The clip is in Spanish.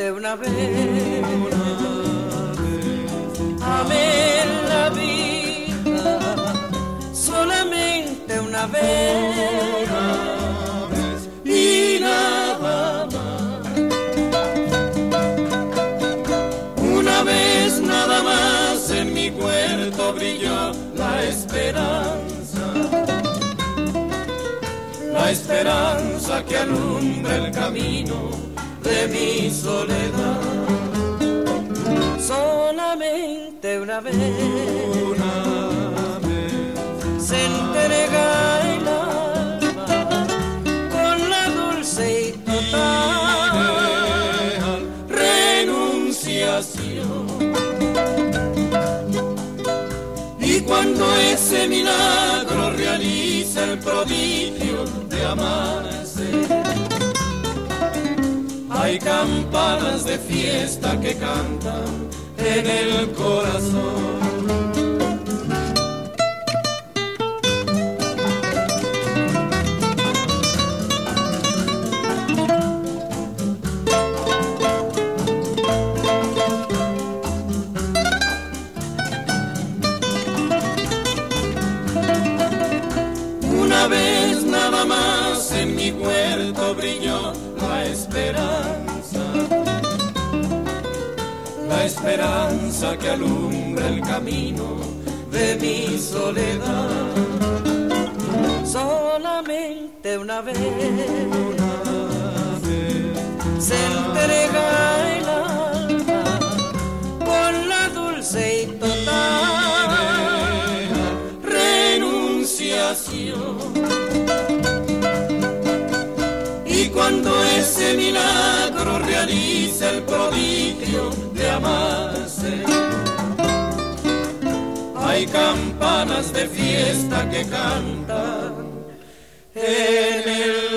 solamente una vez, amé la vida, solamente una vez y nada más. Una vez nada más en mi puerto brilló la esperanza que alumbra el camino de mi soledad. Solamente una vez se entrega el alma con la dulce y total renunciación. Y cuando ese milagro realiza el prodigio de amarse, hay campanas de fiesta que cantan en el corazón. Una vez nada más en mi puerto brilló la esperanza que alumbra el camino de mi soledad. Solamente una vez se entrega el alma con la dulce y total renunciación. Y cuando ese milagro realiza el prodigio de amarse, hay campanas de fiesta que cantan en el